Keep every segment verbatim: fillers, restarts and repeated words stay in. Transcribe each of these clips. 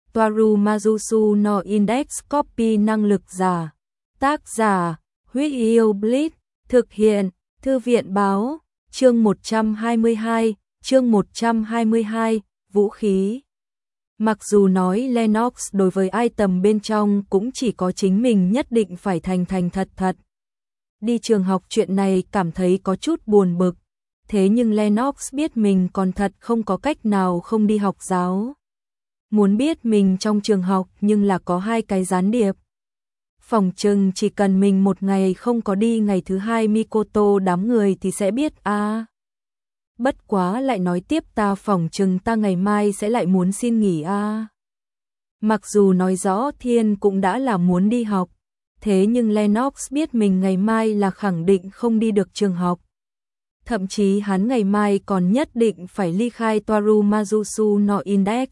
Toaru Mazusu no Index Copy năng lực giả. Tác giả, Huyết Yêu Blitz, thực hiện, Thư viện báo, chương một trăm hai mươi hai, chương một trăm hai mươi hai, vũ khí. Mặc dù nói Lennox đối với item bên trong cũng chỉ có chính mình nhất định phải thành thành thật thật. Đi trường học chuyện này cảm thấy có chút buồn bực, thế nhưng Lennox biết mình còn thật không có cách nào không đi học giáo. Muốn biết mình trong trường học nhưng là có hai cái gián điệp. Phỏng chừng chỉ cần mình một ngày không có đi, ngày thứ hai Mikoto đám người thì sẽ biết a. À, bất quá lại nói tiếp, ta phỏng chừng ta ngày mai sẽ lại muốn xin nghỉ a. À. Mặc dù nói rõ Thiên cũng đã là muốn đi học, thế nhưng Lennox biết mình ngày mai là khẳng định không đi được trường học. Thậm chí hắn ngày mai còn nhất định phải ly khai Toaru Mazusu no Index.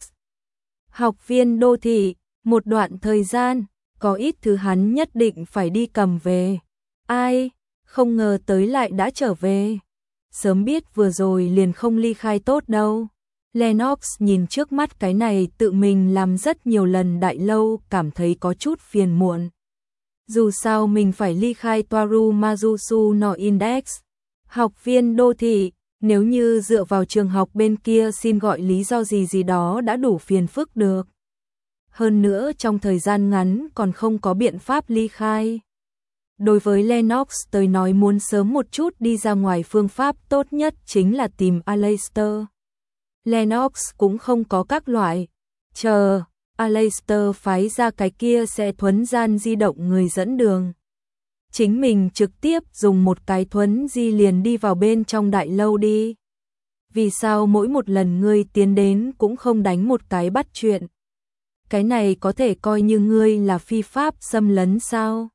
Học viên đô thị, một đoạn thời gian, có ít thứ hắn nhất định phải đi cầm về. Ai, không ngờ tới lại đã trở về. Sớm biết vừa rồi liền không ly khai tốt đâu. Lennox nhìn trước mắt cái này tự mình làm rất nhiều lần đại lâu, cảm thấy có chút phiền muộn. Dù sao mình phải ly khai Toaru Mazusu no Index. Học viên đô thị, nếu như dựa vào trường học bên kia xin gọi lý do gì gì đó đã đủ phiền phức được. Hơn nữa trong thời gian ngắn còn không có biện pháp ly khai. Đối với Lennox tới nói, muốn sớm một chút đi ra ngoài phương pháp tốt nhất chính là tìm Aleister. Lennox cũng không có các loại. Chờ, Aleister phái ra cái kia sẽ thuấn gian di động người dẫn đường. Chính mình trực tiếp dùng một cái thuấn di liền đi vào bên trong đại lâu đi. Vì sao mỗi một lần ngươi tiến đến cũng không đánh một cái bắt chuyện? Cái này có thể coi như ngươi là phi pháp xâm lấn sao?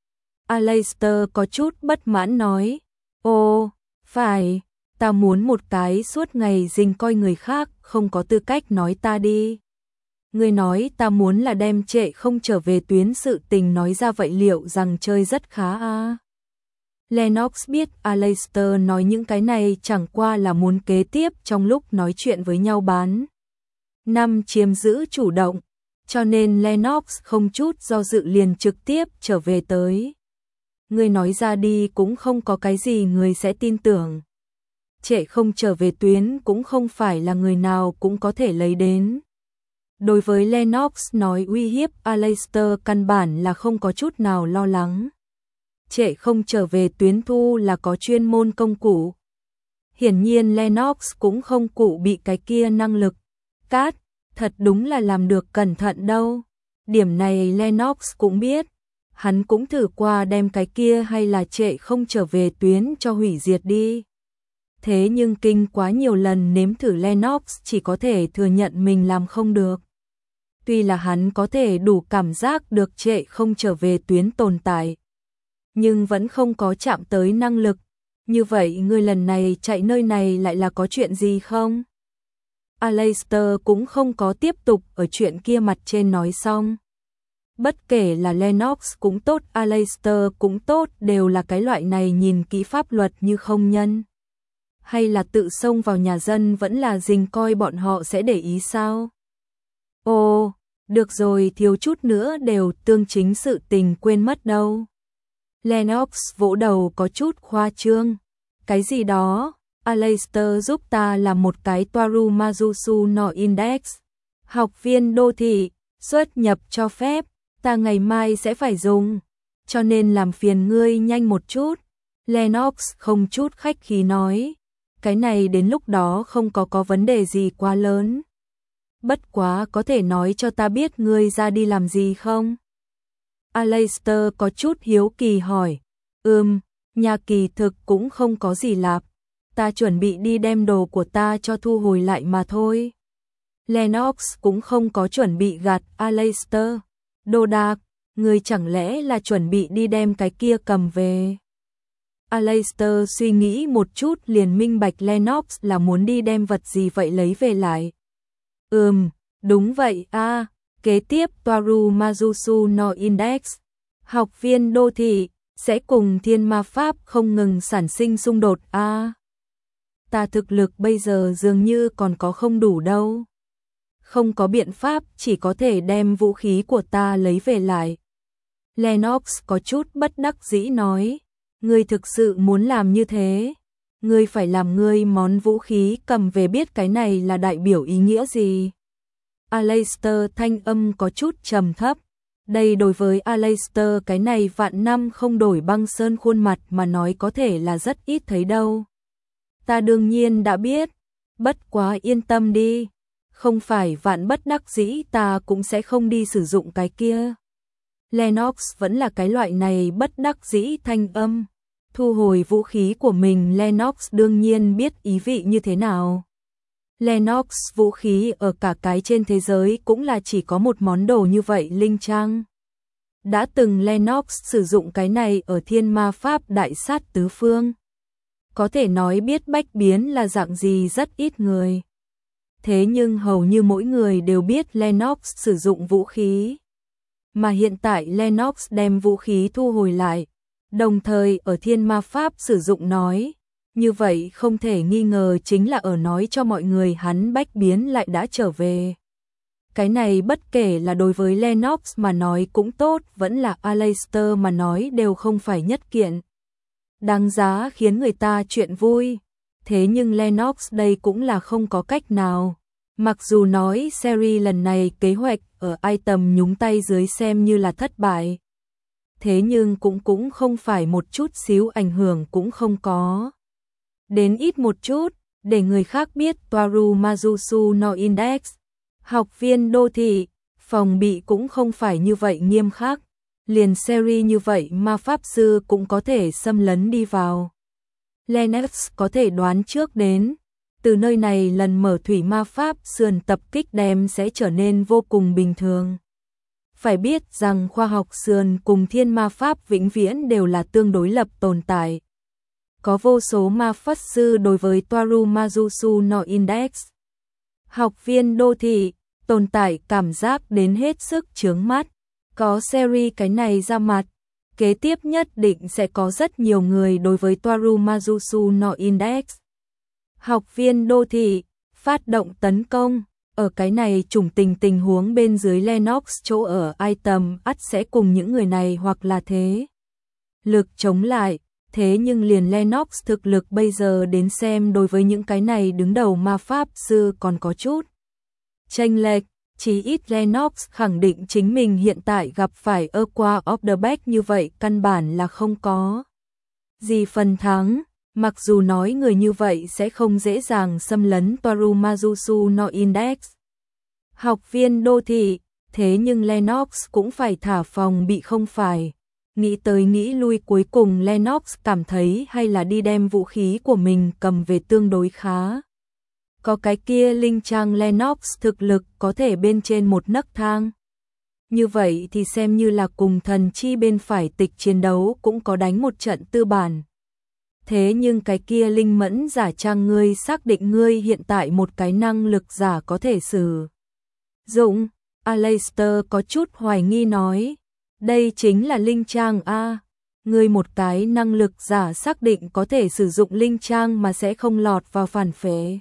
Aleister có chút bất mãn nói. Ồ, phải, ta muốn một cái suốt ngày dình coi người khác, không có tư cách nói ta đi. Ngươi nói ta muốn là đem trệ không trở về tuyến sự tình nói ra, vậy liệu rằng chơi rất khá à? Lennox biết Aleister nói những cái này chẳng qua là muốn kế tiếp trong lúc nói chuyện với nhau bán năm chiếm giữ chủ động, cho nên Lennox không chút do dự liền trực tiếp trở về tới. Ngươi nói ra đi cũng không có cái gì người sẽ tin tưởng. Trệ không trở về tuyến cũng không phải là người nào cũng có thể lấy đến. Đối với Lennox nói uy hiếp, Aleister căn bản là không có chút nào lo lắng. Trệ không trở về tuyến thu là có chuyên môn công cụ. Hiển nhiên Lennox cũng không cụ bị cái kia năng lực. Cát, thật đúng là làm được cẩn thận đâu. Điểm này Lennox cũng biết. Hắn cũng thử qua đem cái kia hay là trệ không trở về tuyến cho hủy diệt đi. Thế nhưng kinh quá nhiều lần nếm thử, Lennox chỉ có thể thừa nhận mình làm không được. Tuy là hắn có thể đủ cảm giác được trệ không trở về tuyến tồn tại, nhưng vẫn không có chạm tới năng lực. Như vậy ngươi lần này chạy nơi này lại là có chuyện gì không? Aleister cũng không có tiếp tục ở chuyện kia mặt trên nói xong. Bất kể là Lennox cũng tốt, Aleister cũng tốt, đều là cái loại này nhìn kỹ pháp luật như không nhân. Hay là tự xông vào nhà dân vẫn là dình coi bọn họ sẽ để ý sao? Ồ, được rồi, thiếu chút nữa đều tương chính sự tình quên mất đâu. Lennox vỗ đầu có chút khoa trương. Cái gì đó? Aleister giúp ta làm một cái Toaru Mazusu no Index. Học viên đô thị, xuất nhập cho phép, ta ngày mai sẽ phải dùng. Cho nên làm phiền ngươi nhanh một chút. Lennox không chút khách khí nói. Cái này đến lúc đó không có có vấn đề gì quá lớn. Bất quá có thể nói cho ta biết ngươi ra đi làm gì không? Aleister có chút hiếu kỳ hỏi. Ừm, nhà kỳ thực cũng không có gì lạp. Ta chuẩn bị đi đem đồ của ta cho thu hồi lại mà thôi. Lennox cũng không có chuẩn bị gạt Aleister. Đồ đạc, ngươi chẳng lẽ là chuẩn bị đi đem cái kia cầm về? Aleister suy nghĩ một chút liền minh bạch Lennox là muốn đi đem vật gì vậy lấy về lại. Ừm, đúng vậy a. À, kế tiếp Toaru Mazusu no Index. Học viên đô thị sẽ cùng thiên ma pháp không ngừng sản sinh xung đột a. À, ta thực lực bây giờ dường như còn có không đủ đâu. Không có biện pháp, chỉ có thể đem vũ khí của ta lấy về lại. Lennox có chút bất đắc dĩ nói, ngươi thực sự muốn làm như thế? Ngươi phải làm ngươi món vũ khí cầm về biết cái này là đại biểu ý nghĩa gì? Aleister thanh âm có chút trầm thấp. Đây đối với Aleister cái này vạn năm không đổi băng sơn khuôn mặt mà nói có thể là rất ít thấy đâu. Ta đương nhiên đã biết, bất quá yên tâm đi, không phải vạn bất đắc dĩ ta cũng sẽ không đi sử dụng cái kia. Lennox vẫn là cái loại này bất đắc dĩ thanh âm. Thu hồi vũ khí của mình, Lennox đương nhiên biết ý vị như thế nào. Lennox vũ khí ở cả cái trên thế giới cũng là chỉ có một món đồ như vậy linh trang. Đã từng Lennox sử dụng cái này ở thiên ma pháp đại sát tứ phương. Có thể nói biết bách biến là dạng gì rất ít người. Thế nhưng hầu như mỗi người đều biết Lennox sử dụng vũ khí. Mà hiện tại Lennox đem vũ khí thu hồi lại, đồng thời ở thiên ma pháp sử dụng nói. Như vậy không thể nghi ngờ chính là ở nói cho mọi người hắn bách biến lại đã trở về. Cái này bất kể là đối với Lennox mà nói cũng tốt, vẫn là Aleister mà nói đều không phải nhất kiện. Đáng giá khiến người ta chuyện vui. Thế nhưng Lennox đây cũng là không có cách nào. Mặc dù nói series lần này kế hoạch ở item nhúng tay dưới xem như là thất bại. Thế nhưng cũng cũng không phải một chút xíu ảnh hưởng cũng không có. Đến ít một chút, để người khác biết Toaru Mazusu no Index. Học viên đô thị, phòng bị cũng không phải như vậy nghiêm khắc. Liền series như vậy mà pháp sư cũng có thể xâm lấn đi vào. Lennox có thể đoán trước đến. Từ nơi này lần mở thủy ma pháp sườn tập kích đem sẽ trở nên vô cùng bình thường. Phải biết rằng khoa học sườn cùng thiên ma pháp vĩnh viễn đều là tương đối lập tồn tại. Có vô số ma pháp sư đối với Toaru Mazusu no Index. Học viên đô thị, tồn tại cảm giác đến hết sức chướng mắt. Có series cái này ra mặt, kế tiếp nhất định sẽ có rất nhiều người đối với Toaru Mazusu no Index. Học viên đô thị, phát động tấn công. Ở cái này trùng tình tình huống bên dưới Lennox chỗ ở item ắt sẽ cùng những người này hoặc là thế. Lực chống lại, thế nhưng liền Lennox thực lực bây giờ đến xem đối với những cái này đứng đầu ma pháp sư còn có chút chênh lệch, chỉ ít Lennox khẳng định chính mình hiện tại gặp phải Aqua of the Back như vậy căn bản là không có gì phần thắng. Mặc dù nói người như vậy sẽ không dễ dàng xâm lấn Toaru Mazusu no Index. Học viên đô thị, thế nhưng Lennox cũng phải thả phòng bị không phải. Nghĩ tới nghĩ lui cuối cùng Lennox cảm thấy hay là đi đem vũ khí của mình cầm về tương đối khá. Có cái kia linh trang Lennox thực lực có thể bên trên một nấc thang. Như vậy thì xem như là cùng thần chi bên phải tịch chiến đấu cũng có đánh một trận tư bản. Thế nhưng cái kia linh mẫn giả trang ngươi xác định ngươi hiện tại một cái năng lực giả có thể sử dụng. Aleister có chút hoài nghi nói. Đây chính là linh trang a. Ngươi một cái năng lực giả xác định có thể sử dụng linh trang mà sẽ không lọt vào phản phế.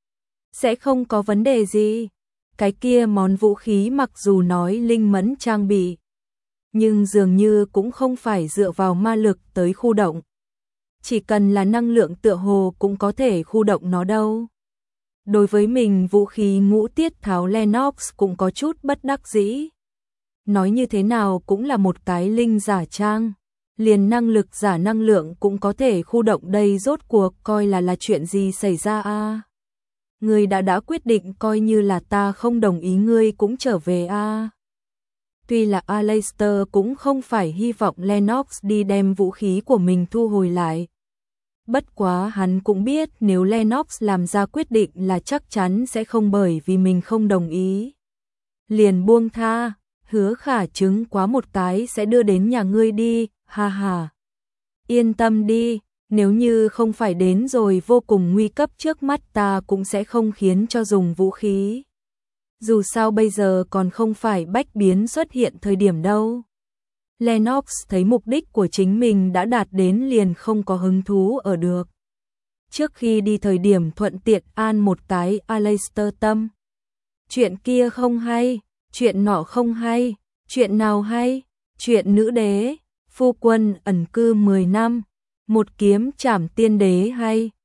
Sẽ không có vấn đề gì. Cái kia món vũ khí mặc dù nói linh mẫn trang bị, nhưng dường như cũng không phải dựa vào ma lực tới khu động. Chỉ cần là năng lượng tựa hồ cũng có thể khu động nó đâu. Đối với mình vũ khí ngũ tiết tháo Lennox cũng có chút bất đắc dĩ. Nói như thế nào cũng là một cái linh giả trang. Liền năng lực giả năng lượng cũng có thể khu động đây rốt cuộc coi là là chuyện gì xảy ra a? À? Ngươi đã đã quyết định coi như là ta không đồng ý ngươi cũng trở về a. À? Tuy là Aleister cũng không phải hy vọng Lennox đi đem vũ khí của mình thu hồi lại. Bất quá hắn cũng biết nếu Lennox làm ra quyết định là chắc chắn sẽ không bởi vì mình không đồng ý. Liền buông tha, hứa khả chứng quá một cái sẽ đưa đến nhà ngươi đi, ha ha. Yên tâm đi, nếu như không phải đến rồi vô cùng nguy cấp trước mắt ta cũng sẽ không khiến cho dùng vũ khí. Dù sao bây giờ còn không phải bách biến xuất hiện thời điểm đâu. Lennox thấy mục đích của chính mình đã đạt đến liền không có hứng thú ở được. Trước khi đi thời điểm thuận tiện an một cái Aleister tâm. chuyện kia không hay, chuyện nọ không hay, chuyện nào hay, chuyện nữ đế, phu quân ẩn cư mười năm, một kiếm trảm tiên đế hay.